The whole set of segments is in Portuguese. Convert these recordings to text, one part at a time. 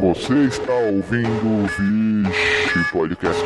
Você está ouvindo o Vixe Podcast.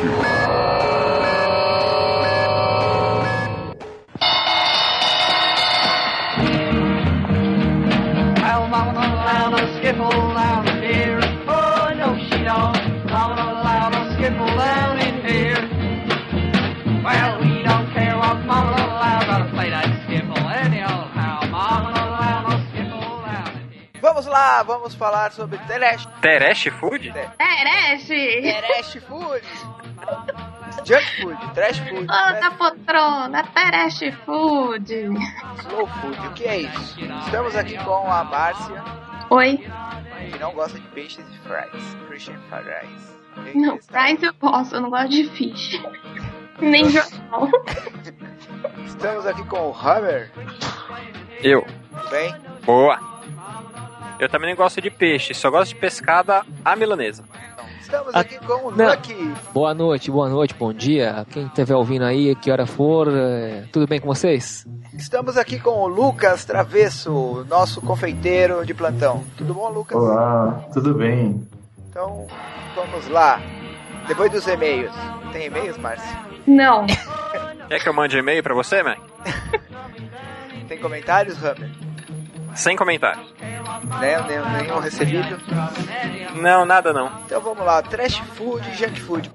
Well, mama don't allow no skiffle down in here. Oh, no, she don't. Mama don't allow no skiffle down in here. Well, we don't care what mama don't allow. Gotta play that skiffle any old how. Mama don't allow no skiffle down in here. Vamos lá, vamos falar sobre Trash Food? Trash Food. Junk Food, Trash Food, Outra poltrona, Trash Food. Slow Food, o que é isso? Estamos aqui com a Márcia, Oi. que não gosta de peixes e fries. Christian Fries. Não, fries eu posso, eu não gosto de fish. Nem jornal. Estamos aqui com o Hammer. Eu. Tudo bem? Boa. Eu também não gosto de peixe, só gosto de pescada à milanesa. Estamos aqui com o não. Lucky. Boa noite, bom dia. Quem estiver ouvindo aí, que hora for, tudo bem com vocês? Estamos aqui com o Lucas Travesso, nosso confeiteiro de plantão. Tudo bom, Lucas? Olá, tudo bem? Então, vamos lá. Depois dos e-mails. Tem e-mails, Márcia? Não. Quer que eu mande e-mail pra você, mãe? Tem comentários, Hammer? Sem comentários. Nenhum recebido? Não, nada não. Então vamos lá, Trash Food e Junk Food.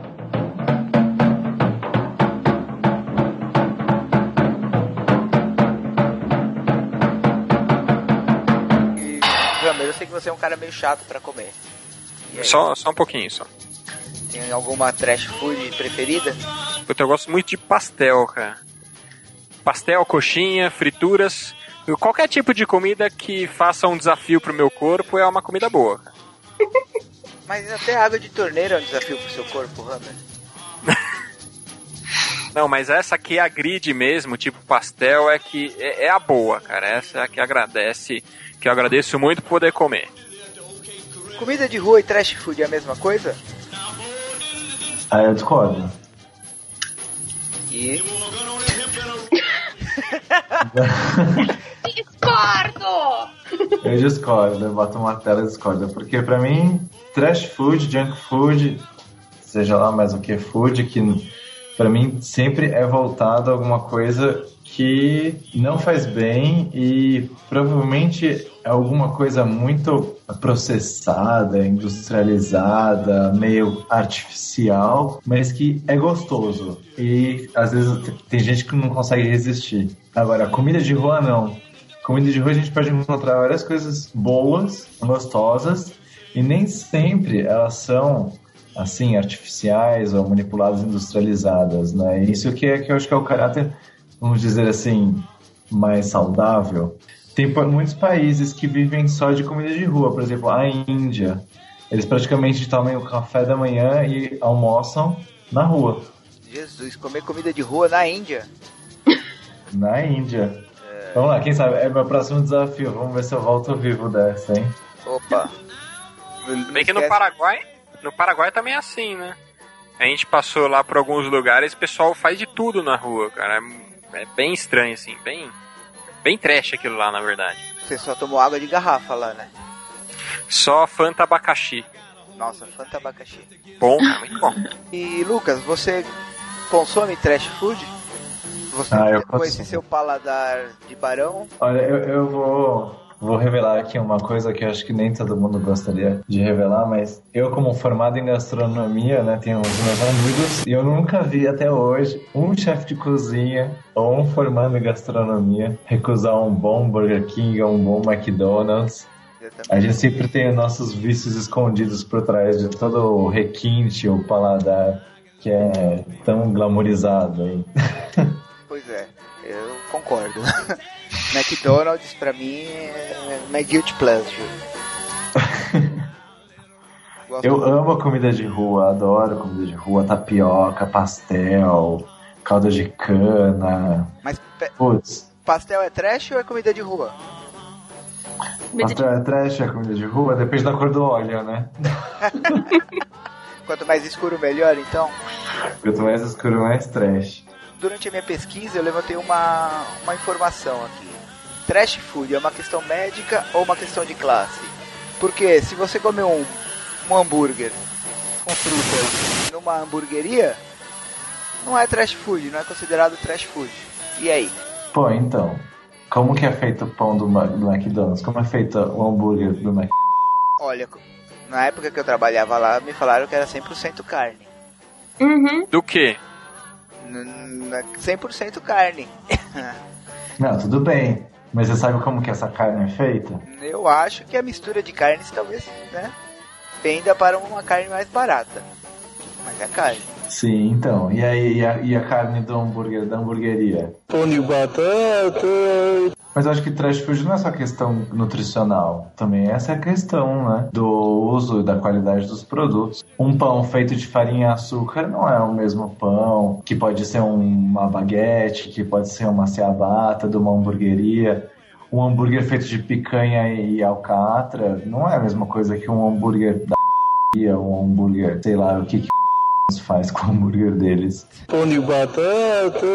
E, Hammer, eu sei que você é um cara meio chato pra comer. E aí, Só um pouquinho, só. tem alguma Trash Food preferida? Puta, eu gosto muito de pastel, cara. Pastel, coxinha, frituras. Qualquer tipo de comida que faça um desafio pro meu corpo é uma comida boa. Mas até a água de torneira é um desafio pro seu corpo, Hammer. Não, mas essa aqui agride mesmo, tipo pastel, é a boa, cara. Essa é a que agradece, que eu agradeço muito por poder comer. Comida de rua e Trash Food é a mesma coisa? Ah, eu discordo. E... Discordo! Eu discordo, eu boto uma tela e discordo. Porque pra mim, trash food, junk food, seja lá mais o que food, que pra mim sempre é voltado a alguma coisa que não faz bem e provavelmente é alguma coisa muito processada, industrializada, meio artificial, mas que é gostoso. E às vezes tem gente que não consegue resistir. Agora, comida de rua não. Comida de rua a gente pode encontrar várias coisas boas, gostosas, e nem sempre elas são assim, artificiais ou manipuladas, industrializadas, né? Isso que eu acho que é o caráter, vamos dizer assim, mais saudável. Tem muitos países que vivem só de comida de rua, por exemplo, a Índia. Eles praticamente tomam o café da manhã e almoçam na rua. Jesus, comer comida de rua na Índia? Na Índia. Vamos lá, quem sabe? É meu próximo desafio. Vamos ver se eu volto vivo dessa, hein? Opa. Bem que no Paraguai também é assim, né? A gente passou lá por alguns lugares, o pessoal faz de tudo na rua, cara. É bem estranho, assim, bem trash aquilo lá, na verdade. Você só tomou água de garrafa lá, né? Só Fanta abacaxi. Nossa, Fanta abacaxi. Bom, cara, muito bom. E, Lucas, você consome trash food? Você com esse seu paladar de barão? Olha, eu vou revelar aqui uma coisa que eu acho que nem todo mundo gostaria de revelar, mas eu, como formado em gastronomia, né, tenho os meus amigos, e eu nunca vi até hoje um chefe de cozinha ou um formado em gastronomia recusar um bom Burger King ou um bom McDonald's. A gente sempre tem os nossos vícios escondidos por trás de todo o requinte, o paladar que é tão glamourizado aí. Pois é, eu concordo. McDonald's pra mim é my guilty pleasure. Eu amo a comida de rua, adoro comida de rua, tapioca, pastel, caldo de cana. Mas putz, pastel é trash ou é comida de rua? Pastel é trash, é comida de rua? Depende da cor do óleo, né? Quanto mais escuro, melhor, então? Quanto mais escuro, mais trash. Durante a minha pesquisa, eu levantei uma informação aqui. Trash food é uma questão médica ou uma questão de classe? Porque se você comer um um hambúrguer com frutas numa hamburgueria, não é trash food, não é considerado trash food. E aí? Pô, então, como que é feito o pão do McDonald's? Como é feito o hambúrguer do McDonald's? Olha, na época que eu trabalhava lá, me falaram que era 100% carne. Uhum. Do quê? 100% carne. Não, tudo bem. Mas você sabe como que essa carne é feita? Eu acho que a mistura de carnes talvez, né, penda para uma carne mais barata. Mas é carne. Sim, então. E aí, e a carne do hambúrguer, da hamburgueria? Pão de batata. Mas eu acho que trash food não é só questão nutricional. Também essa é a questão, né? Do uso e da qualidade dos produtos. Um pão feito de farinha e açúcar não é o mesmo pão que pode ser uma baguete, que pode ser uma ciabatta de uma hamburgueria. Um hambúrguer feito de picanha e alcatra não é a mesma coisa que um hambúrguer da um hambúrguer, sei lá, o que faz com o hambúrguer deles. Pão de batata.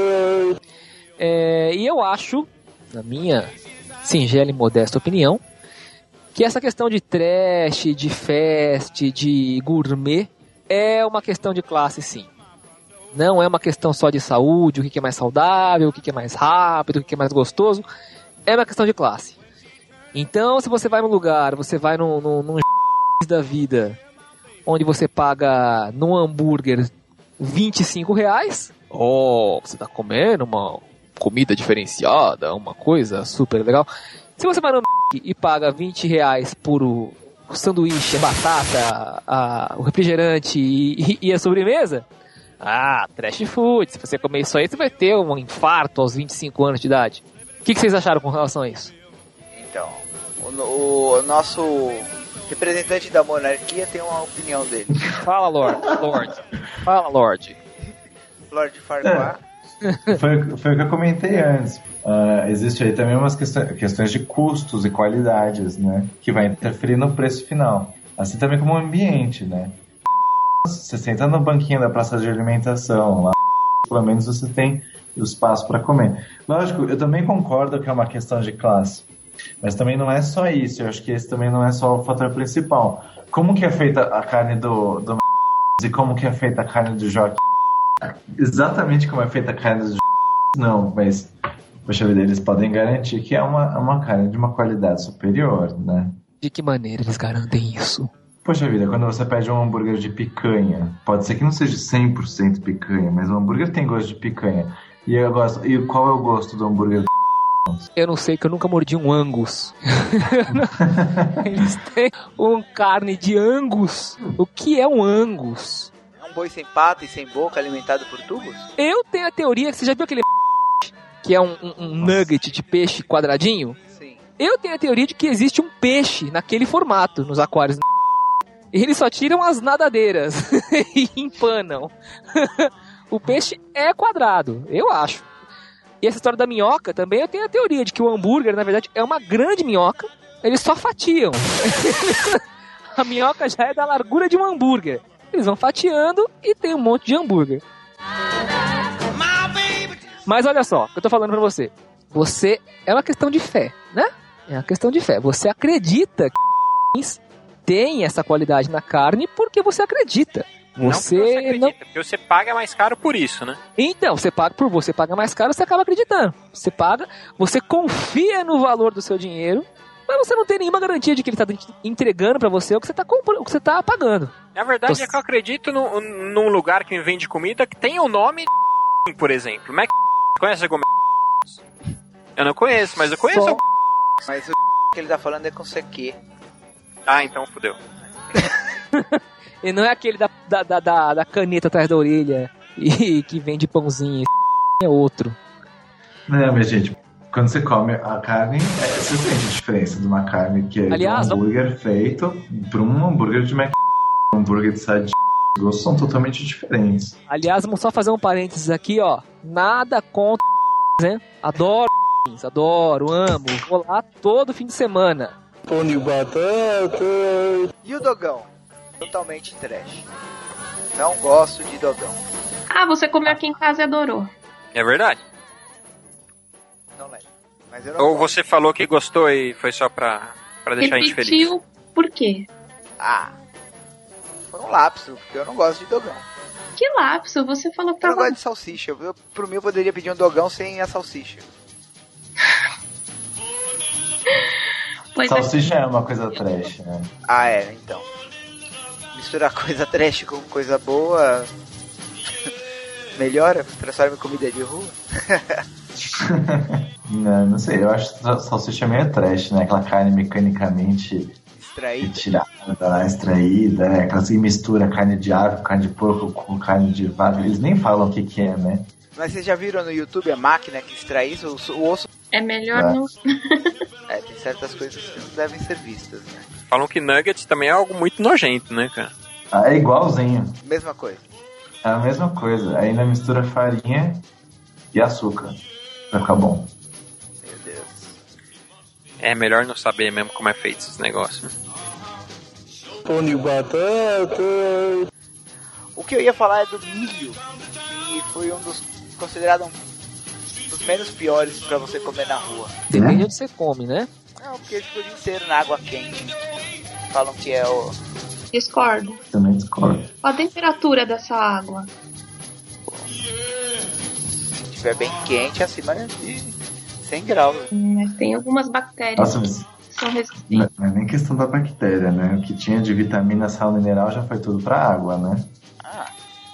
E eu acho, na minha singela e modesta opinião, que essa questão de trash, de fast, de gourmet é uma questão de classe, sim. Não é uma questão só de saúde, o que é mais saudável, o que é mais rápido, o que é mais gostoso. É uma questão de classe. Então, se você vai num lugar, você vai num da vida, onde você paga num hambúrguer R$25, você tá comendo uma comida diferenciada, uma coisa super legal. Se você vai no e paga R$20 por o sanduíche, a batata, o refrigerante e a sobremesa, trash food. Se você comer isso aí, você vai ter um infarto aos 25 anos de idade. O que vocês acharam com relação a isso? Então, o nosso representante da monarquia tem uma opinião dele. Fala, Lorde. Fala, Lorde. Lorde Farquaad. Foi o que eu comentei antes. Existe aí também umas questões de custos e qualidades, né? Que vai interferir no preço final. Assim também como o ambiente, né? Você senta no banquinho da praça de alimentação, lá pelo menos você tem o espaço para comer. Lógico, eu também concordo que é uma questão de classe. Mas também não é só isso. Eu acho que esse também não é só o fator principal. Como que é feita a carne do e como que é feita a carne do Joaquim? Exatamente como é feita a carne do não, mas poxa vida, eles podem garantir que é uma carne de uma qualidade superior, né? De que maneira eles garantem isso? Poxa vida, quando você pede um hambúrguer de picanha, pode ser que não seja 100% picanha, mas o hambúrguer tem gosto de picanha. E qual é o gosto do hambúrguer? Eu não sei, que eu nunca mordi um Angus. Eles têm carne de Angus. O que é um Angus? É um boi sem pata e sem boca, alimentado por tubos? Eu tenho a teoria, que você já viu aquele que é um nugget de peixe quadradinho? Sim. Eu tenho a teoria de que existe um peixe naquele formato, nos aquários. E eles só tiram as nadadeiras e empanam. O peixe é quadrado, eu acho. E essa história da minhoca também, eu tenho a teoria de que o hambúrguer, na verdade, é uma grande minhoca. Eles só fatiam. A minhoca já é da largura de um hambúrguer. Eles vão fatiando e tem um monte de hambúrguer. Mas olha só, o que eu tô falando pra você. Você, é uma questão de fé, né? É uma questão de fé. Você acredita que tem essa qualidade na carne porque você acredita. Porque você paga mais caro por isso, né? Então, você paga mais caro, você acaba acreditando. Você confia no valor do seu dinheiro, mas você não tem nenhuma garantia de que ele está entregando para você o que você está comprando, o que você está pagando. A verdade é que eu acredito num lugar que me vende comida que tem o nome, por exemplo. Conhece algum? Eu não conheço, mas eu conheço. Mas o que ele tá falando é com CQ. Então fodeu. E não é aquele da caneta atrás da orelha e que vende pãozinho. É outro. Não, mas gente, quando você come a carne, você sente a diferença de uma carne que é um hambúrguer feito para um hambúrguer de McDonald's. Um hambúrguer de sardinha. Os gostos são totalmente diferentes. Aliás, vamos só fazer um parênteses aqui, ó. Nada contra, né? Adoro, amo. Vou lá todo fim de semana. Pão de batata. E o dogão? Totalmente trash. Não gosto de dogão. Você comeu aqui em casa e adorou. É verdade? Não lembro. Mas eu não Ou gosto. você falou que gostou e foi só pra deixar a gente feliz? Repetiu por quê? Foi um lapso, porque eu não gosto de dogão. Que lapso, você falou que Eu não tava... gosto de salsicha. Por mim, eu poderia pedir um dogão sem a salsicha. Pois Salsicha é uma coisa trash, né? Ah, então. Misturar coisa trash com coisa boa... melhora? Transforma em comida de rua? Não sei, eu acho que salsicha meio trash, né? Aquela carne mecanicamente Extraída. retirada, extraída, né? Aquela assim, mistura carne de ave com carne de porco com carne de vaca. Eles nem falam o que é, né? Mas vocês já viram no YouTube a máquina que extrai isso? O osso... É melhor É. não... tem certas coisas que não devem ser vistas, né? Falam que nuggets também é algo muito nojento, né, cara? Ah, é igualzinho. Mesma coisa. É a mesma coisa. Ainda mistura farinha e açúcar pra ficar bom. Meu Deus. É melhor não saber mesmo como é feito esses negócios. Pão de batata. O que eu ia falar é do milho, que foi um dos considerado um dos menos piores pra você comer na rua. Depende de onde você come, né? Não, porque ele ficou o dia inteiro na água quente. Falam que é o... Discordo. Também discordo. Qual a temperatura dessa água? Se estiver bem quente, acima de 100 graus. Mas tem algumas bactérias Nossa, mas que são resistentes. não é nem questão da bactéria, né? O que tinha de vitamina, sal mineral já foi tudo pra água, né? Ah,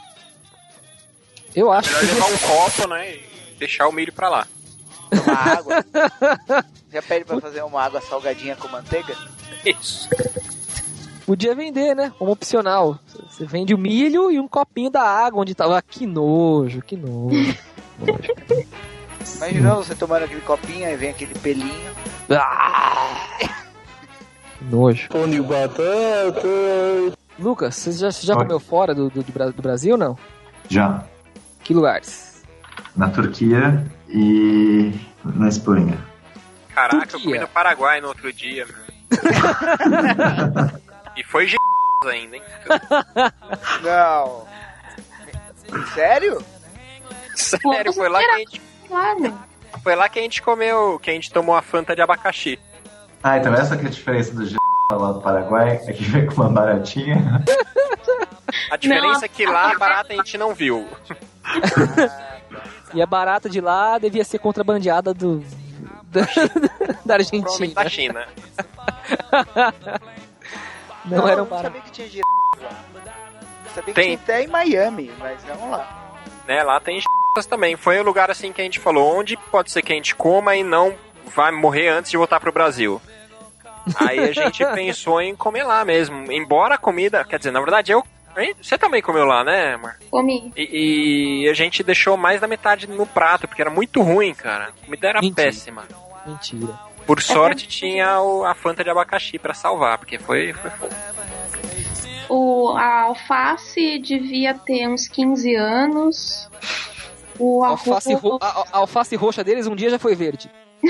Eu acho Melhor que levar um copo, né, e deixar o milho pra lá. uma água. Já pede pra fazer uma água salgadinha com manteiga? Isso. podia vender, né? Como opcional. Você vende o milho e um copinho da água onde tava. Que nojo, que nojo. Imagina você tomando aquele copinho e vem aquele pelinho. Ah! Que nojo. Pão de batata. Lucas, você já comeu fora do Brasil ou não? Já. Que lugares? Na Turquia e na Espanha. Caraca, Turquia. eu comi no Paraguai no outro dia, meu. E foi ainda, hein? Não. Sério? Sério, foi lá que a gente comeu, que a gente tomou a Fanta de abacaxi. Ah, então essa que é a diferença do lá do Paraguai, é que vem com uma baratinha. A diferença é que lá a barata a gente não viu. E a barata de lá devia ser contrabandeada da Argentina. Provavelmente da China. Não era um não barato. sabia que tinha girafa lá. Sabia que tinha até em Miami, mas não lá. Né, lá tem também. Foi um lugar assim que a gente falou, onde pode ser que a gente coma e não vai morrer antes de voltar pro Brasil. Aí a gente pensou em comer lá mesmo. Embora a comida, quer dizer, na verdade você também comeu lá, né, Mar? Comi. E a gente deixou mais da metade no prato, porque era muito ruim, cara. A comida era Mentira. péssima. Mentira. Por sorte tinha a Fanta de abacaxi pra salvar, porque foi fogo. A alface devia ter uns 15 anos. O A arroz... alface roxa deles um dia já foi verde.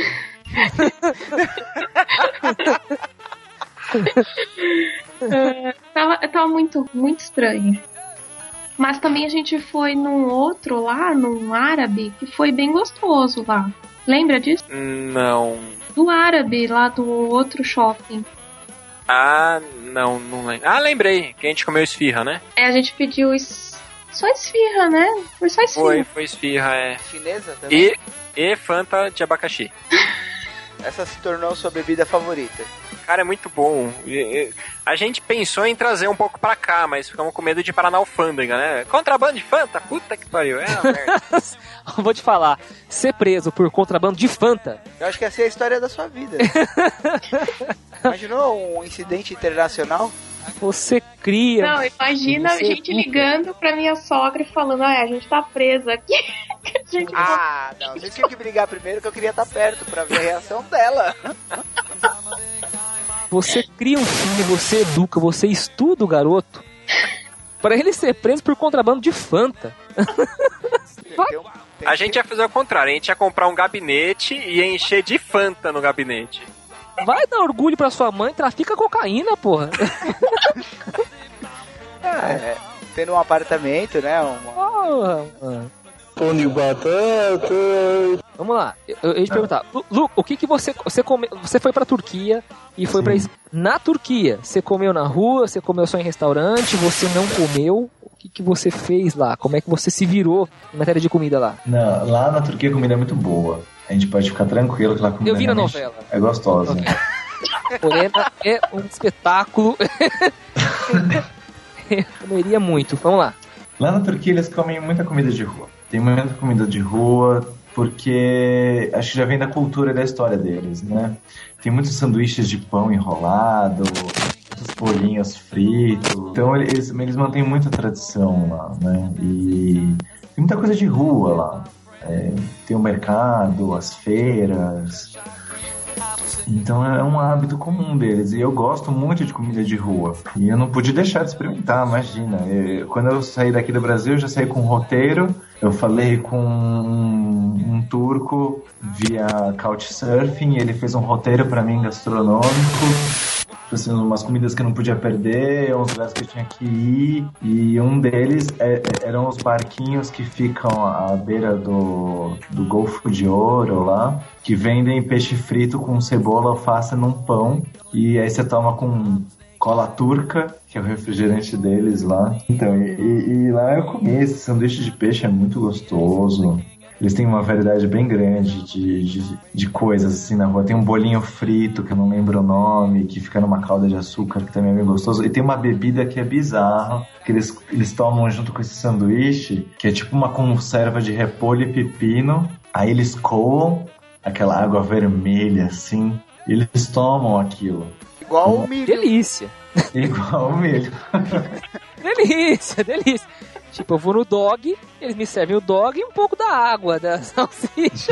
Tava muito, muito estranho. Mas também a gente foi num outro lá, num árabe, que foi bem gostoso lá. Lembra disso? Não. Do árabe, lá do outro shopping. Ah, não lembro. Ah, lembrei, que a gente comeu esfirra, né? A gente pediu só esfirra, né? Foi só esfirra. Foi esfirra, é. Chinesa também? E Fanta de abacaxi. Essa se tornou sua bebida favorita. Cara, é muito bom. A gente pensou em trazer um pouco pra cá, mas ficamos com medo de parar na alfândega, né? Contrabando de Fanta? Puta que pariu, é uma merda. Vou te falar, ser preso por contrabando de Fanta. Eu acho que essa é a história da sua vida. Imaginou um incidente internacional? Você cria. Não, imagina a gente ligando pra minha sogra e falando, a gente tá presa aqui. Não, vocês tinham que brigar primeiro que eu queria estar perto pra ver a reação dela. Você cria um filho, você educa, você estuda o garoto pra ele ser preso por contrabando de Fanta. A gente ia fazer o contrário, a gente ia comprar um gabinete e ia encher de Fanta no gabinete. Vai dar orgulho pra sua mãe, trafica cocaína, porra. Tendo um apartamento, né? Porra, mano. Pão de batata. vamos lá. Eu ia te perguntar, Lu, o que você comeu? Você foi pra Turquia e foi pra... Na Turquia, você comeu na rua, você comeu só em restaurante, você não comeu? O que você fez lá? Como é que você se virou em matéria de comida lá? Não, lá na Turquia a comida é muito boa. A gente pode ficar tranquilo que lá a comida eu vi na novela. É gostosa. Okay. Morena é um espetáculo. Eu comeria muito. Vamos lá. Lá na Turquia eles comem muita comida de rua. Tem muita comida de rua porque acho que já vem da cultura e da história deles, né? Tem muitos sanduíches de pão enrolado, muitos bolinhos fritos. Então eles mantêm muita tradição lá, né? E tem muita coisa de rua lá. Tem o mercado, as feiras. Então é um hábito comum deles. E eu gosto muito de comida de rua. E eu não pude deixar de experimentar, imagina. Quando eu saí daqui do Brasil, eu já saí com um roteiro. Eu falei com um turco via Couchsurfing. Ele fez um roteiro para mim gastronômico. Assim, umas comidas que eu não podia perder, uns lugares que eu tinha que ir. E um deles eram os barquinhos que ficam à beira do Golfo de Ouro lá, que vendem peixe frito com cebola, alface num pão. E aí você toma com cola turca, que é o refrigerante deles lá. Então, e lá eu comi esse sanduíche de peixe, é muito gostoso. Eles têm uma variedade bem grande de coisas assim na rua. Tem um bolinho frito, que eu não lembro o nome, que fica numa calda de açúcar, que também é bem gostoso. E tem uma bebida que é bizarra, que eles tomam junto com esse sanduíche, que é tipo uma conserva de repolho e pepino. Aí eles coam aquela água vermelha, assim, e eles tomam aquilo. Igual o milho. Delícia. Igual o milho. Delícia. Tipo, eu vou no dog, eles me servem o dog e um pouco da água da salsicha.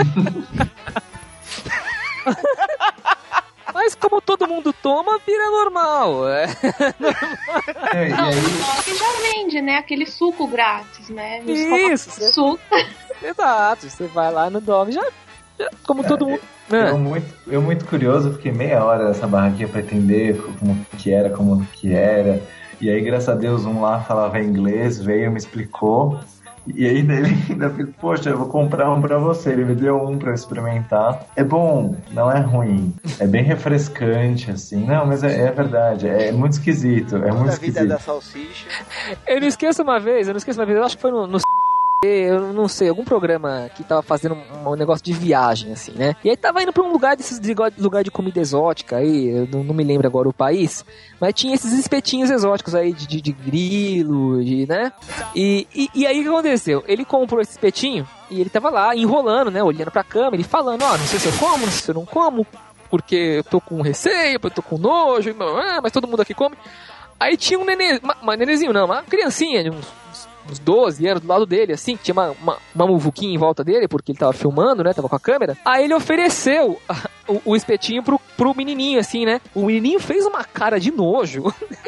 Mas como todo mundo toma, vira normal. E aí... O já vende, né? Aquele suco grátis, né? Isso. Suco. Exato. Você vai lá no dog, já como todo mundo... Eu muito curioso, fiquei meia hora nessa barraquinha pra entender como que era. E aí, graças a Deus, um lá falava inglês, veio, me explicou. E aí, ele ainda fez, poxa, eu vou comprar um pra você. Ele me deu um pra eu experimentar. É bom, não é ruim. É bem refrescante, assim. Não, mas é verdade. É muito esquisito. É muito esquisito. A vida da salsicha. Eu não esqueço uma vez, eu acho que foi no eu não sei, algum programa que tava fazendo um negócio de viagem, assim, né? E aí tava indo pra um lugar lugar de comida exótica aí, eu não me lembro agora o país, mas tinha esses espetinhos exóticos aí de grilo, né? E aí o que aconteceu? Ele comprou esse espetinho e ele tava lá enrolando, né? Olhando pra câmera e falando, não sei se eu como, não sei se eu não como, porque eu tô com receio, eu tô com nojo, mas todo mundo aqui come. Aí tinha um nenê, nenezinho não, uma criancinha de uns 12 anos do lado dele, assim, que tinha uma muvuquinha em volta dele, porque ele tava filmando, né, tava com a câmera. Aí ele ofereceu o espetinho pro menininho, assim, né. O menininho fez uma cara de nojo.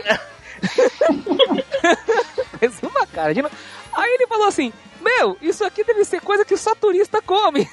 Fez uma cara de nojo. Aí ele falou assim, isso aqui deve ser coisa que só turista come.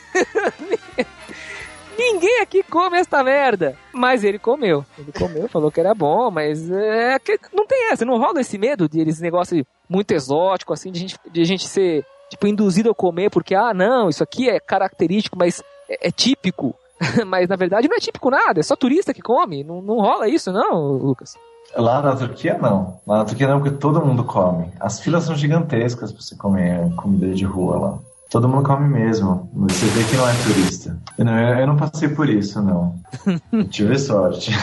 Ninguém aqui come esta merda. Mas ele comeu, falou que era bom, mas não tem essa, não rola esse medo de eles negócio muito exótico, assim, de a gente ser, tipo, induzido a comer, porque, não, isso aqui é característico, mas é típico. Mas, na verdade, não é típico nada, é só turista que come, não rola isso, não, Lucas? Lá na Turquia, não. Lá na Turquia não, porque todo mundo come. As filas são gigantescas pra você comer comida de rua lá. Todo mundo come mesmo. Você vê que não é turista. Eu não passei por isso, não. Eu tive sorte.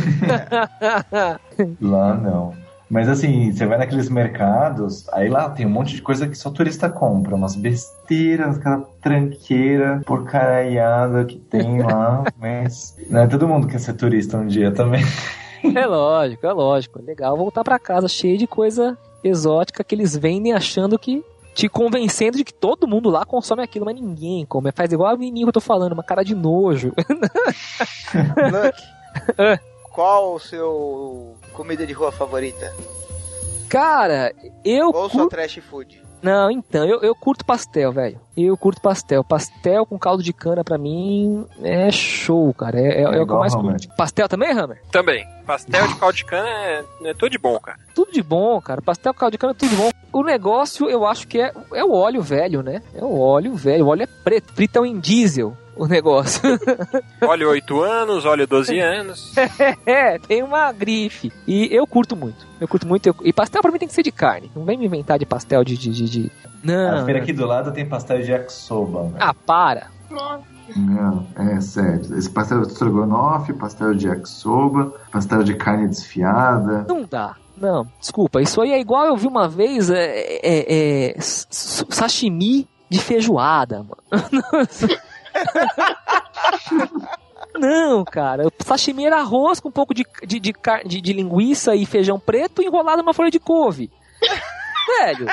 Lá, não. Mas assim, você vai naqueles mercados, aí lá tem um monte de coisa que só turista compra. Umas besteiras, aquela tranqueira porcariada que tem lá. Mas não é todo mundo quer ser turista um dia também. É lógico. É legal voltar pra casa cheio de coisa exótica que eles vendem achando que... te convencendo de que todo mundo lá consome aquilo, mas ninguém come. Faz igual a menina que eu tô falando, uma cara de nojo. Luke, qual o seu comida de rua favorita? Cara, Ou só trash food? Não, então, eu curto pastel, velho. Eu curto pastel. Pastel com caldo de cana, pra mim, é show, cara. É o que eu mais curto. Pastel também, Hammer? Também. Pastel de caldo de cana é tudo de bom, cara. Tudo de bom, cara. Pastel com caldo de cana é tudo de bom. O o negócio, eu acho que é o óleo velho, né? É o óleo velho. O óleo é preto, fritam em diesel o negócio. Óleo 8 anos, óleo 12 anos. Tem uma grife. E eu curto muito. E pastel pra mim tem que ser de carne. Não vem me inventar de pastel de... Não. A feira aqui do lado tem pastel de yakisoba. Né? Ah, para. Não, é sério. Esse pastel de estrogonofe, pastel de yakisoba, pastel de carne desfiada. Não dá. Não, desculpa. Isso aí é igual eu vi uma vez sashimi de feijoada, mano. Não, cara. O sashimi era arroz com um pouco de linguiça e feijão preto enrolado numa folha de couve. Velho.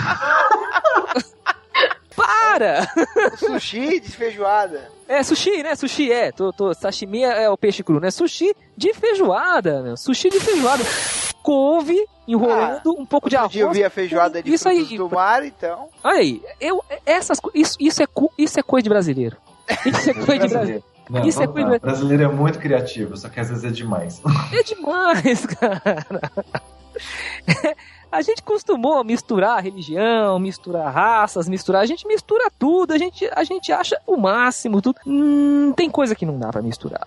Para! Sushi de feijoada. É, sushi, né? Sushi é. Sashimi é o peixe cru, né? Sushi de feijoada, meu. Sushi de feijoada. Couve, enrolando um pouco de arroz. Eu vi a feijoada de frutos do mar, então. Aí, isso é coisa de brasileiro. Isso é coisa de brasileiro. Não, isso é coisa... brasileiro é muito criativo, só que às vezes é demais. É demais, cara. A gente costumou misturar religião, misturar raças, a gente mistura tudo, a gente acha o máximo, tudo. Tem coisa que não dá pra misturar,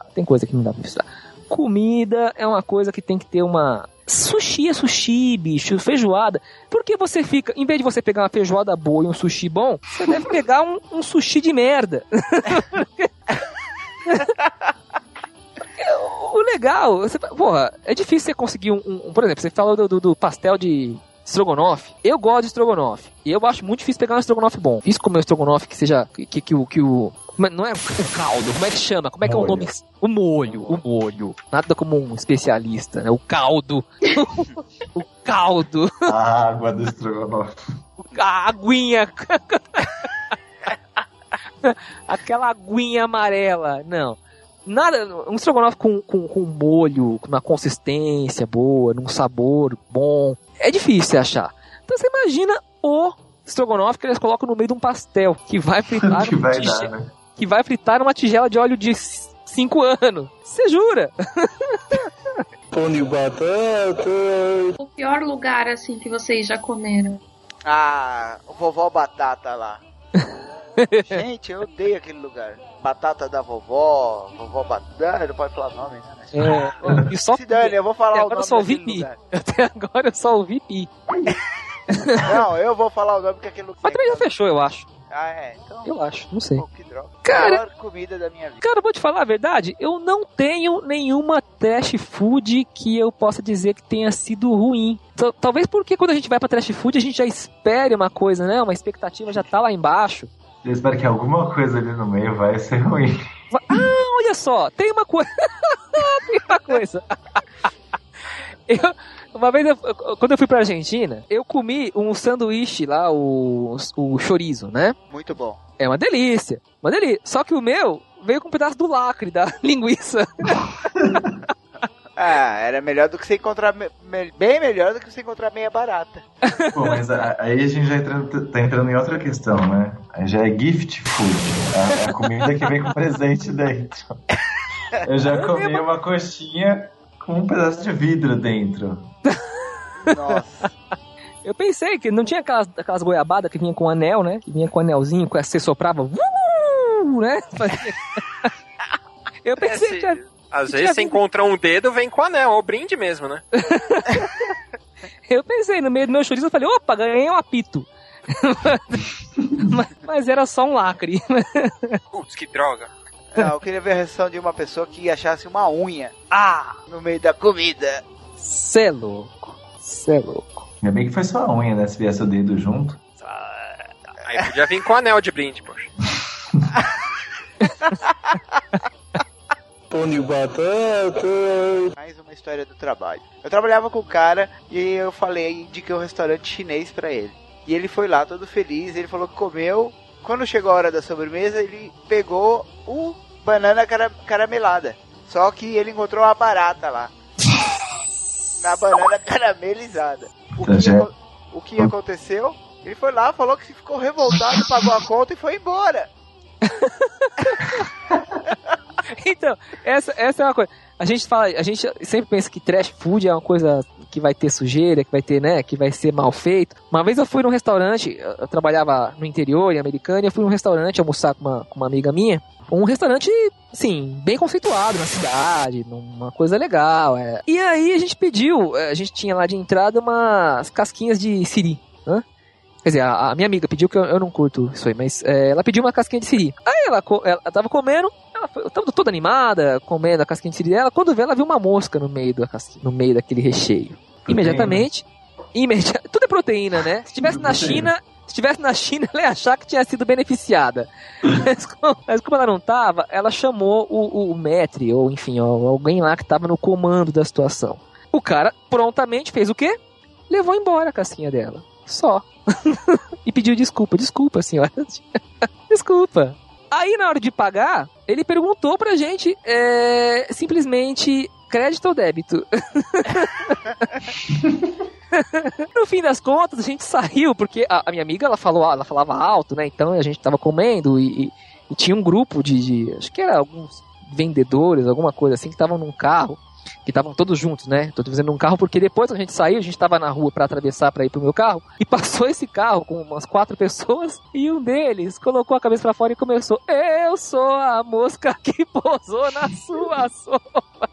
Comida é uma coisa que tem que ter uma... Sushi é sushi, bicho, feijoada. Por que você fica, em vez de você pegar uma feijoada boa e um sushi bom, você deve pegar um sushi de merda. O legal, é difícil você conseguir por exemplo, você falou do pastel de estrogonofe. Eu gosto de estrogonofe. E eu acho muito difícil pegar um estrogonofe bom. Difícil comer um estrogonofe que seja... não é o caldo, como é que chama? Como é que é o nome? O molho. Nada como um especialista, né? O caldo. O caldo. A água do estrogonofe. A aguinha. Aquela aguinha amarela. Não. Nada, um estrogonofe com molho, com uma consistência boa, num sabor bom. É difícil achar. Então você imagina o estrogonofe que eles colocam no meio de um pastel que vai fritar que vai fritar numa tigela de óleo de 5 anos. Você jura? Pão de batata. O pior lugar, assim, que vocês já comeram? Ah, o Vovó Batata lá. Gente, eu odeio aquele lugar. Batata da vovó Batata, não pode falar o nome, né? E só se dane, eu vou falar o nome. Até agora eu só ouvi pi. Não, eu vou falar o nome porque aquele lugar. Mas também já fechou, eu acho. Ah, é? Então, eu acho, não sei. Pô, que droga. Cara, a melhor comida da minha vida. Cara, vou te falar a verdade, eu não tenho nenhuma trash food que eu possa dizer que tenha sido ruim. Talvez porque quando a gente vai pra trash food, a gente já espere uma coisa, né? Uma expectativa já tá lá embaixo. Eu espero que alguma coisa ali no meio vai ser ruim. Ah, olha só, tem uma coisa. Uma vez, quando eu fui pra Argentina, eu comi um sanduíche lá, o chorizo, né? Muito bom. É uma delícia. Só que o meu veio com um pedaço do lacre da linguiça. Ah, era melhor do que você encontrar... Bem melhor do que você encontrar meia barata. Pô, mas aí a gente já tá entrando em outra questão, né? Aí já é gift food. A comida que vem com presente dentro. Eu já comi uma coxinha com um pedaço de vidro dentro. Nossa. Eu pensei que não tinha aquelas goiabadas que vinha com anel, né? Que vinha com anelzinho, que você soprava, né? Eu pensei que... Às vezes você encontra um dedo, vem com anel, é o brinde mesmo, né? Eu pensei, no meio do meu chorizo, eu falei, opa, ganhei um apito. mas era só um lacre. Putz, que droga. Não, eu queria ver a reação de uma pessoa que achasse uma unha no meio da comida. Cê é louco. Ainda bem que foi só a unha, né? Se viesse o dedo junto. Aí podia vir com anel de brinde, poxa. Pão de batata. Mais uma história do trabalho. Eu trabalhava com o cara e eu falei, indiquei um restaurante chinês pra ele. E ele foi lá todo feliz, ele falou que comeu. Quando chegou a hora da sobremesa, ele pegou o banana caramelada. Só que ele encontrou uma barata lá. Na banana caramelizada. O que aconteceu? Ele foi lá, falou que ficou revoltado, pagou a conta e foi embora. Então, essa é uma coisa. A gente sempre pensa que trash food é uma coisa que vai ter sujeira, que vai ter, né, que vai ser mal feito. Uma vez eu fui num restaurante, eu trabalhava no interior, em Americana, e eu fui num restaurante almoçar com uma amiga minha. Um restaurante, sim, bem conceituado na cidade, uma coisa legal. E aí a gente pediu, a gente tinha lá de entrada umas casquinhas de siri, né? Quer dizer, a minha amiga pediu, que eu não curto isso aí, mas ela pediu uma casquinha de siri. Aí ela tava comendo, ela tava toda animada, comendo a casquinha de siri dela. Quando vê, ela viu uma mosca no meio da casquinha, no meio daquele recheio. Imediatamente, tudo é proteína, né? Se estivesse na China, ela ia achar que tinha sido beneficiada. Mas como ela não tava, ela chamou o maître, ou enfim, alguém lá que tava no comando da situação. O cara prontamente fez o quê? Levou embora a casquinha dela. Só. E pediu desculpa, senhora. Desculpa. Aí, na hora de pagar, ele perguntou pra gente simplesmente crédito ou débito. No fim das contas, a gente saiu, porque a minha amiga, ela falava alto, né? Então a gente tava comendo e tinha um grupo de acho que era alguns vendedores, alguma coisa assim, que estavam num carro, que estavam todos juntos, né? Tô dizendo um carro porque depois que a gente saiu, a gente tava na rua pra atravessar pra ir pro meu carro, e passou esse carro com umas 4 pessoas, e um deles colocou a cabeça pra fora e começou: eu sou a mosca que pousou na sua sopa.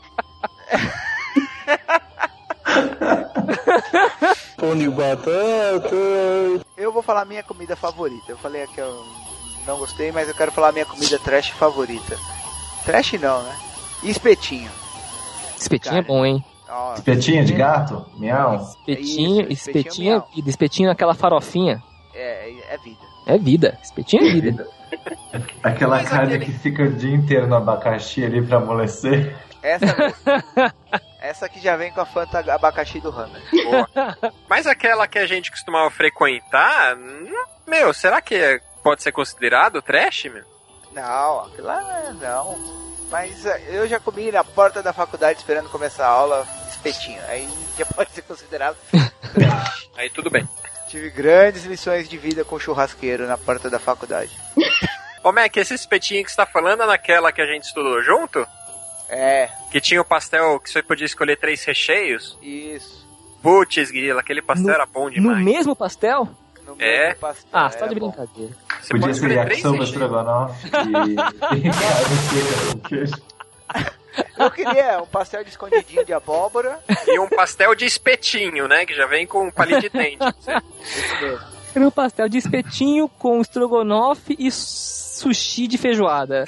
Pão de batata. Eu vou falar minha comida favorita. Eu falei que eu não gostei, mas eu quero falar minha comida trash favorita. Trash não, né? E espetinho. Espetinho é bom, hein? Nossa, Espetinho de gato? Miau. Espetinho é vida. Espetinho é aquela farofinha. É vida. É vida. Espetinho é vida. Aquela Mas carne aquele- que fica o dia inteiro no abacaxi ali pra amolecer. Essa mesmo. Essa aqui já vem com a Fanta abacaxi do Hammer. Boa. Mas aquela que a gente costumava frequentar, meu, será que pode ser considerado trash, meu? Não, aquilo lá não. Mas eu já comi na porta da faculdade esperando começar a aula espetinho. Aí já pode ser considerado trash. Aí tudo bem. Tive grandes lições de vida com churrasqueiro na porta da faculdade. Ô, Mac, esse espetinho que você tá falando é naquela que a gente estudou junto? É, Que tinha o pastel que você podia escolher 3 recheios? isso. Putz, grila, aquele pastel era bom No demais. mesmo pastel? No É? mesmo pastel, Ah, você tá de era bom. brincadeira. Você Podia pode ser escolher 3 yakisoba recheios. estrogonofe e carne seca com queijo. Eu queria um pastel de escondidinho de abóbora. E um pastel de espetinho, né? Que já vem com um palito de dente. Isso mesmo. Era um pastel de espetinho com estrogonofe e sushi de feijoada.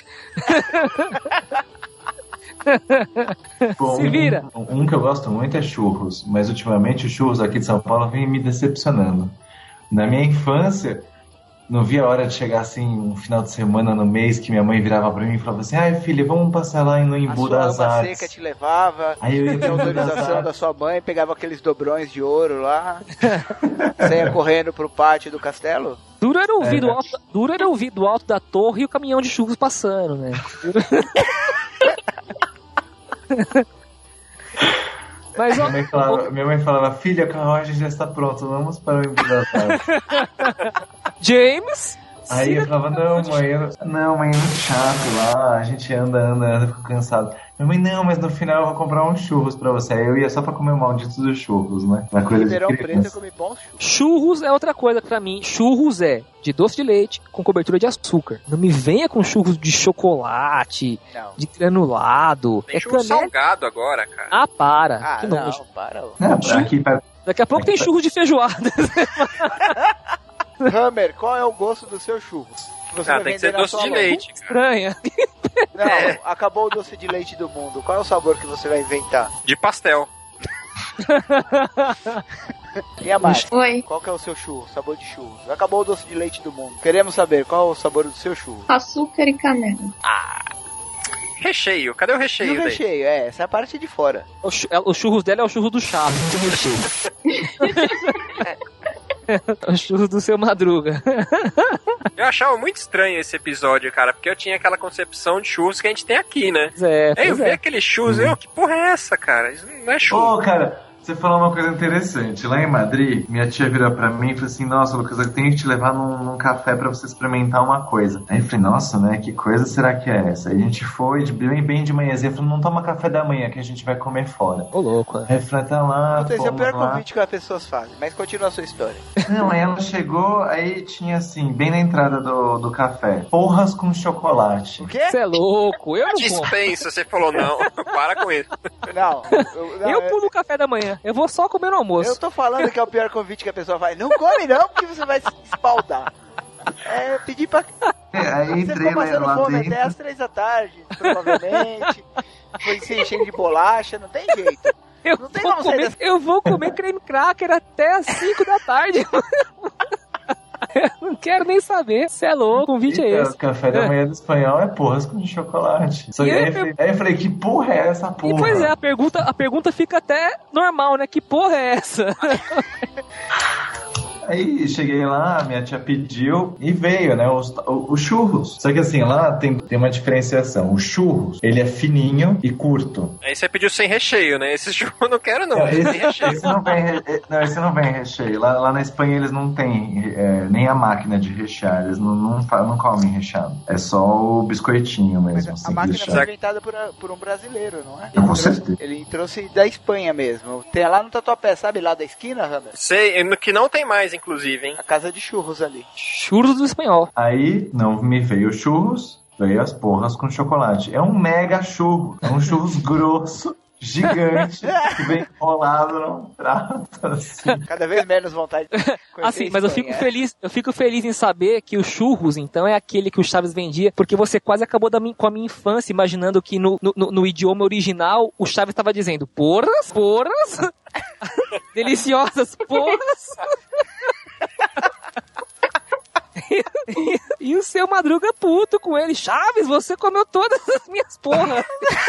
Bom, Se vira. Um que eu gosto muito é churros, mas ultimamente os churros aqui de São Paulo vêm me decepcionando. Na minha infância, não via a hora de chegar assim um final de semana no mês que minha mãe virava pra mim e falava assim: ai filha, vamos passar lá no A Embu sua das alma Artes. seca te levava. Aí eu ia Tinha pro Embu das autorização da Artes. sua mãe, pegava aqueles dobrões de ouro lá. Saia correndo pro pátio do castelo. Duro era ouvir do É. alto, duro era ouvir do alto da torre e o caminhão de churros passando, né? Mas ó, Minha mãe falava: filha, a carruagem já está pronta, vamos para o Embu das Artes. James, Aí eu falava: não, mãe, é muito chato lá, a gente anda, fico cansado. Minha mãe: não, mas no final eu vou comprar uns churros pra você. Aí eu ia só pra comer o maldito dos churros, né? Uma coisa de Ribeirão Preto eu criança. comi bons churros. churros é outra coisa pra mim. Churros é de doce de leite com cobertura de açúcar. Não me venha com churros de chocolate, Não. de granulado. Tem É churro canela. salgado agora, cara. Ah, para. Ah, Que não, nojo. para. Não, aqui para... Daqui a pouco tem churros de feijoada. Hammer, qual é o gosto do seu churro? Que você vai Tem que vender ser na doce sua de loja. leite, cara. Estranha. Não, É. acabou o doce de leite do mundo. Qual é o sabor que você vai inventar? De pastel. E a mais? Oi, Qual que é o seu churro? Sabor de churros. Acabou o doce de leite do mundo. Queremos saber qual é o sabor do seu churro. açúcar e canela. Recheio. Cadê o E recheio o daí? recheio, essa é a parte de fora. O churros dela é o churro do Chaves, com recheio. O churros do seu Madruga. Eu achava muito estranho esse episódio, cara, porque eu tinha aquela concepção de churros que a gente tem aqui, né? Pois é, Aí eu pois vi é. aquele churros, que porra é essa, cara? Isso não é churros. Ô, cara, Você falou uma coisa interessante. Lá em Madrid, minha tia virou pra mim e falou assim, nossa, Lucas, eu tenho que te levar num café pra você experimentar uma coisa. Aí eu falei, nossa, né, que coisa será que é essa? Aí a gente foi bem de manhãzinha, falou, não toma café da manhã que a gente vai comer fora. Ô, louco, né? Aí eu falei, tá lá, Esse é o pior lá. convite que as pessoas fazem, mas continua a sua história. Não, aí ela chegou, aí tinha assim, bem na entrada do café, porras com chocolate. O quê? Você é louco, eu não como. Dispensa, você falou não. Para com isso. Não. Eu pulo o café da manhã. Eu vou só comer no almoço. Eu tô falando que é o pior convite que a pessoa faz. Não come não, porque você vai se espaldar. É, pedir pra... Aí Você entrei ficou passando lá fome dentro. até as 3 da tarde, provavelmente. Foi se enchendo de bolacha, não tem jeito. Não tem como sair dessa... Eu vou comer creme cracker até as 5 da tarde. Eu não quero nem saber. Você é louco, o convite é esse. O café da manhã do espanhol é porras com chocolate. Só que aí eu falei, que porra é essa porra? E pois é, a pergunta fica até normal, né? Que porra é essa? Aí cheguei lá, minha tia pediu e veio, né, os churros. Só que assim, lá tem uma diferenciação. O churros, ele é fininho e curto. Aí você pediu sem recheio, né? Esse churro eu não quero não, sem recheio. Esse não vem recheio. Lá na Espanha eles não têm nem a máquina de rechear. Eles não comem recheado. É só o biscoitinho mesmo. Mas assim, a máquina recheado. foi inventada por um brasileiro, não é? Com certeza. Ele trouxe da Espanha mesmo. Tem lá no Tatuapé, sabe? Lá da esquina, Ramber? Sei, que não tem mais, inclusive, hein? A casa de churros ali. Churros do espanhol. Aí não me veio churros, veio as porras com chocolate. É um mega churro. É um churros grosso, gigante, que vem enrolado num prato. Assim. Cada vez menos vontade de conhecer Assim, mas eu fico feliz em saber que o churros, então, é aquele que o Chaves vendia, porque você quase acabou com a minha infância imaginando que no idioma original o Chaves estava dizendo porras, deliciosas porras. E o seu Madruga puto com ele. Chaves, você comeu todas as minhas porras.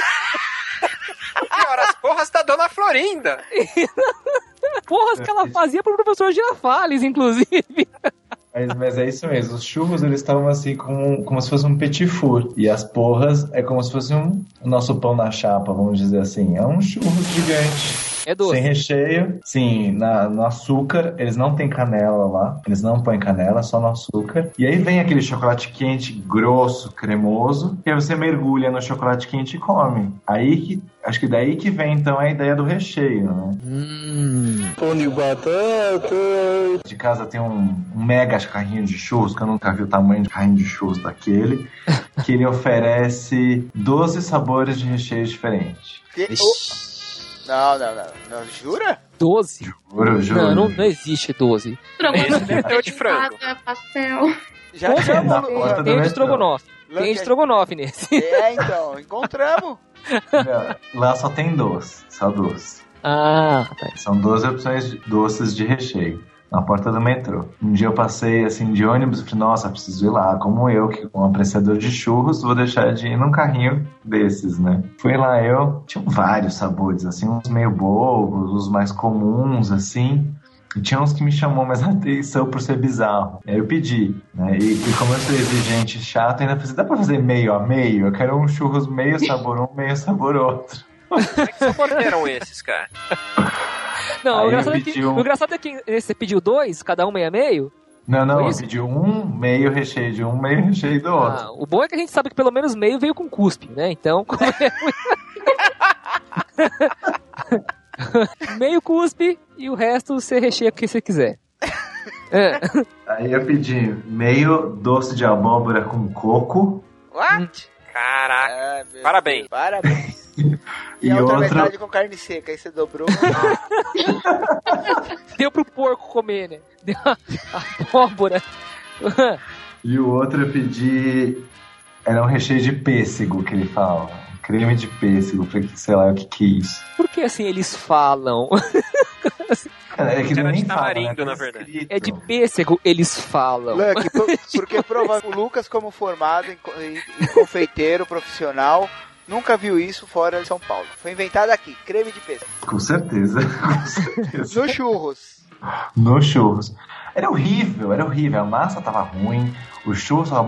Pior, as porras da Dona Florinda. Porras que ela fazia pro professor Girafales, inclusive. Mas é isso mesmo. Os churros, eles estavam assim como se fosse um petit four. E as porras é como se fosse o nosso pão na chapa, vamos dizer assim. É um churros gigante. É doce. Sem recheio. Sim, no açúcar. Eles não têm canela lá. Eles não põem canela, só no açúcar. E aí vem aquele chocolate quente, grosso, cremoso. E aí você mergulha no chocolate quente e come. Acho que daí que vem, então, a ideia do recheio, né? Pão de batata. De casa tem um mega carrinho de churros, que eu nunca vi o tamanho de carrinho de churros daquele, que ele oferece 12 sabores de recheio diferentes. Não, jura? 12? Juro. Não existe 12. Esse deve ter o de frango. Pastel. Já chamamos. Tem estrogonofe. Tem estrogonofe nesse. É, então, encontramos. Lá só tem doce, só doce. Ah, tá. São 12 opções de doces de recheio na porta do metrô. Um dia eu passei assim de ônibus e falei, nossa, preciso ir lá. Como eu, que um apreciador de churros, vou deixar de ir num carrinho desses, né? Fui lá, tinha vários sabores, assim, uns meio bobos, os mais comuns, assim. E tinha uns que me chamou mais a atenção por ser bizarro. Aí eu pedi, né? E como eu sou exigente e chato, ainda falei, dá pra fazer meio a meio? Eu quero um churros meio sabor um, meio sabor outro. Como é que sabor eram esses, cara? Não, o engraçado é que você pediu 2, cada um meio? Não, eu pedi um meio recheio de um, meio recheio do outro. O bom é que a gente sabe que pelo menos meio veio com cuspe, né? Então, como meio cuspe e o resto você recheia o que você quiser. Aí eu pedi meio doce de abóbora com coco. What? Caraca, parabéns. E a outra metade com carne seca, aí você dobrou. Deu pro porco comer, né? Deu a abóbora. E o outro eu pedi... Era um recheio de pêssego, que ele fala. Creme de pêssego. Falei, sei lá, o que é isso? Por que assim eles falam? É que era nem de tamarindo, fala, né? na verdade. Escrito. É de pêssego, eles falam. Lucky, porque o Lucas, como formado em confeiteiro profissional, nunca viu isso fora de São Paulo. Foi inventado aqui, creme de pêssego. Com certeza. No churros. No churros. Era horrível. A massa tava ruim, o churros tava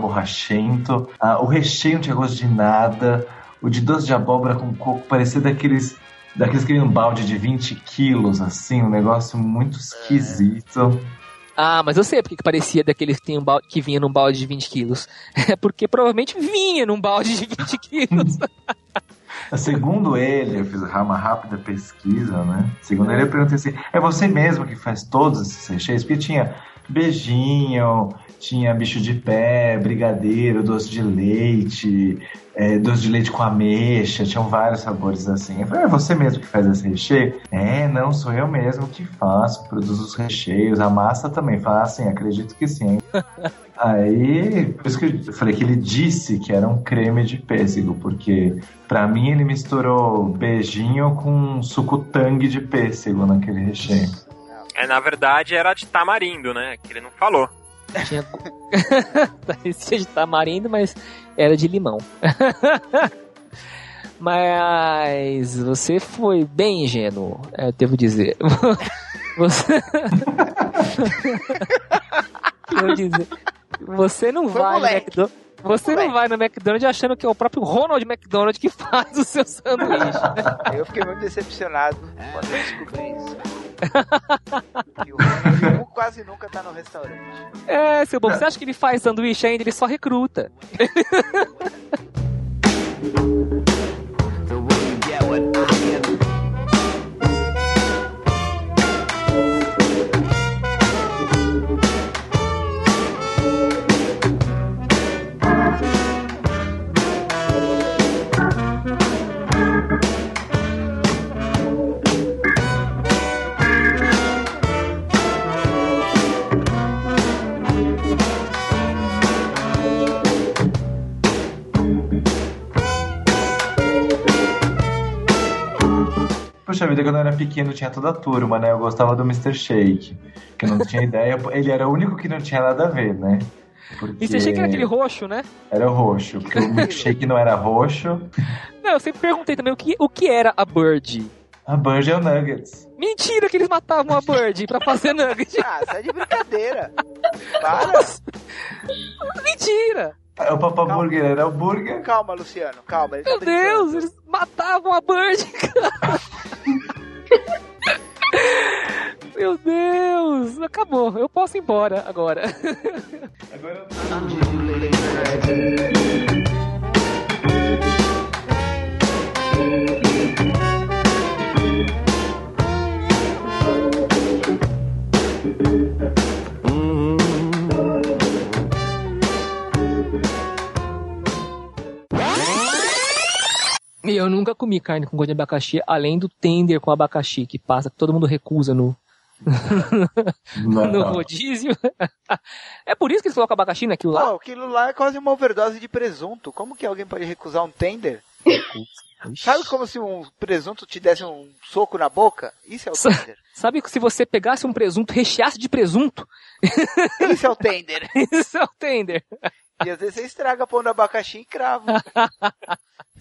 borrachento, o recheio não tinha gosto de nada, o de doce de abóbora com coco parecia daqueles daqueles que vem num balde de 20 quilos, assim, um negócio muito esquisito. Ah, mas eu sei porque que parecia daqueles que, que vinha num balde de 20 quilos. É porque provavelmente vinha num balde de 20 quilos. Segundo ele, eu fiz uma rápida pesquisa, né? Segundo ele, eu perguntei assim, é você mesmo que faz todos esses recheios? Porque tinha beijinho, tinha bicho de pé, brigadeiro, doce de leite com ameixa, tinham vários sabores assim. Eu falei, é você mesmo que faz esse recheio? Não, sou eu mesmo que faço, produzo os recheios, a massa também. Fala assim, acredito que sim. Aí, por isso que eu falei que ele disse que era um creme de pêssego, porque pra mim ele misturou beijinho com suco tangue de pêssego naquele recheio. Na verdade era de tamarindo, né? Que ele não falou. Parecia de tamarindo, mas era de limão. Mas você foi bem ingênuo, devo dizer. Você não vai no McDonald's. Você não vai no McDonald's achando que é o próprio Ronald McDonald que faz o seu sanduíche. Eu fiquei muito decepcionado quando eu descobri isso. E o Ronald quase nunca tá no restaurante. Seu bom, você acha que ele faz sanduíche ainda? Ele só recruta. Puxa vida, quando eu era pequeno tinha toda a turma, né? Eu gostava do Mr. Shake, que eu não tinha ideia. Ele era o único que não tinha nada a ver, né? Porque... Mr. Shake era aquele roxo, né? Era o roxo, porque o milkshake não era roxo. Não, eu sempre perguntei também o que era a Bird. A Bird é o Nuggets. Mentira que eles matavam a Bird pra fazer Nuggets. Ah, isso é de brincadeira. Para. Mentira. O Papa Burger era o burger. Calma, Luciano, calma. Meu Deus, eles matavam a Bird, cara. Meu Deus, acabou. Eu posso ir embora agora. Agora Eu nunca comi carne com gosto de abacaxi, além do tender com abacaxi, que passa, que todo mundo recusa no rodízio. É por isso que eles colocam abacaxi naquilo lá? Pô, aquilo lá é quase uma overdose de presunto. Como que alguém pode recusar um tender? Sabe como se um presunto te desse um soco na boca? Isso é o tender. Sabe que se você pegasse um presunto, recheasse de presunto? Isso é o tender. Isso é o tender. E às vezes você estraga pão de abacaxi e cravo.